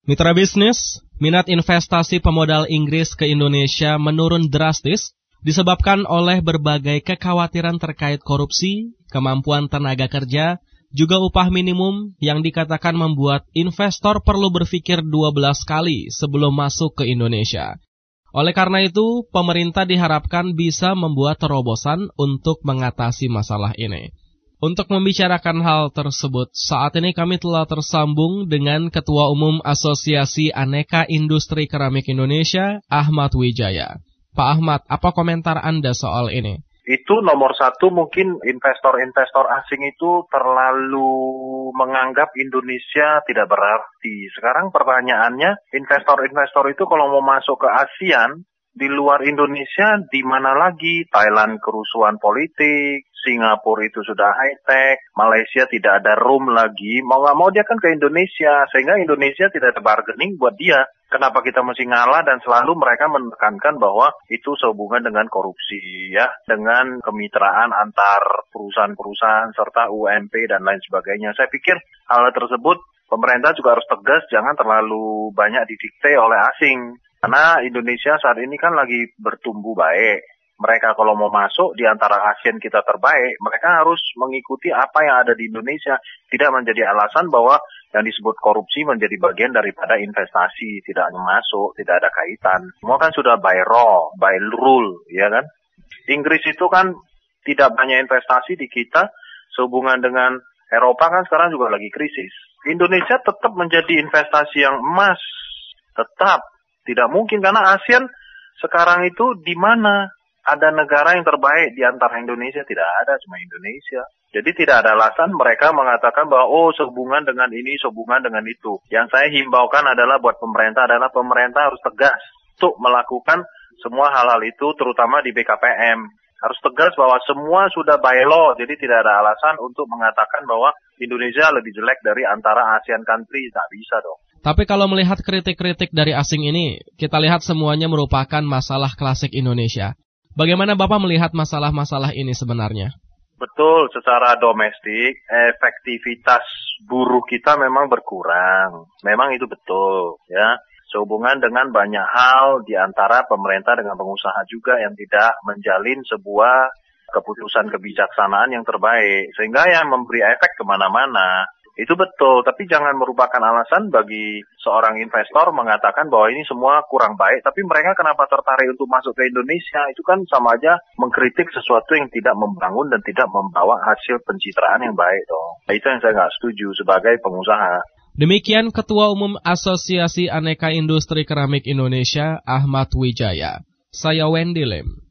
Mitra bisnis, minat investasi pemodal Inggris ke Indonesia menurun drastis disebabkan oleh berbagai kekhawatiran terkait korupsi, kemampuan tenaga kerja, juga upah minimum yang dikatakan membuat investor perlu berpikir 12 kali sebelum masuk ke Indonesia. Oleh karena itu, pemerintah diharapkan bisa membuat terobosan untuk mengatasi masalah ini. Untuk membicarakan hal tersebut, saat ini kami telah tersambung dengan Ketua Umum Asosiasi Aneka Industri Keramik Indonesia, Ahmad Wijaya. Pak Ahmad, apa komentar Anda soal ini? Itu nomor satu, mungkin investor-investor asing itu terlalu menganggap Indonesia tidak berarti. Sekarang pertanyaannya, investor-investor itu kalau mau masuk ke ASEAN, di luar Indonesia di mana lagi? Thailand kerusuhan politik, Singapura itu sudah high-tech, Malaysia tidak ada room lagi. Mau nggak mau dia kan ke Indonesia, sehingga Indonesia tidak ada bargaining buat dia. Kenapa kita mesti ngalah dan selalu mereka menekankan bahwa itu sehubungan dengan korupsi, ya, dengan kemitraan antar perusahaan-perusahaan serta UMP dan lain sebagainya. Saya pikir hal tersebut pemerintah juga harus tegas, jangan terlalu banyak didikte oleh asing. Karena Indonesia saat ini kan lagi bertumbuh baik. Mereka kalau mau masuk di antara ASEAN kita terbaik, mereka harus mengikuti apa yang ada di Indonesia. Tidak menjadi alasan bahwa yang disebut korupsi menjadi bagian daripada investasi, tidak masuk, tidak ada kaitan. Semua kan sudah by law, by rule, ya kan? Inggris itu kan tidak banyak investasi di kita, sehubungan dengan Eropa kan sekarang juga lagi krisis. Indonesia tetap menjadi investasi yang emas, tetap. Tidak mungkin karena ASEAN sekarang itu di mana ada negara yang terbaik di antara Indonesia? Tidak ada, cuma Indonesia. Jadi tidak ada alasan mereka mengatakan bahwa sehubungan dengan ini, sehubungan dengan itu. Yang saya himbaukan adalah buat pemerintah harus tegas untuk melakukan semua hal-hal itu, terutama di BKPM. Harus tegas bahwa semua sudah by law, jadi tidak ada alasan untuk mengatakan bahwa Indonesia lebih jelek dari antara ASEAN country. Tak bisa dong. Tapi kalau melihat kritik-kritik dari asing ini, kita lihat semuanya merupakan masalah klasik Indonesia. Bagaimana Bapak melihat masalah-masalah ini sebenarnya? Betul, secara domestik, efektivitas buruh kita memang berkurang. Memang itu betul, ya. Sehubungan dengan banyak hal di antara pemerintah dengan pengusaha juga yang tidak menjalin sebuah keputusan kebijaksanaan yang terbaik. Sehingga yang memberi efek kemana-mana. Itu betul, tapi jangan merupakan alasan bagi seorang investor mengatakan bahwa ini semua kurang baik, tapi mereka kenapa tertarik untuk masuk ke Indonesia? Itu kan sama aja mengkritik sesuatu yang tidak membangun dan tidak membawa hasil pencitraan yang baik dong. Itu yang saya nggak setuju sebagai pengusaha. Demikian Ketua Umum Asosiasi Aneka Industri Keramik Indonesia, Ahmad Wijaya. Saya Wendy Lim.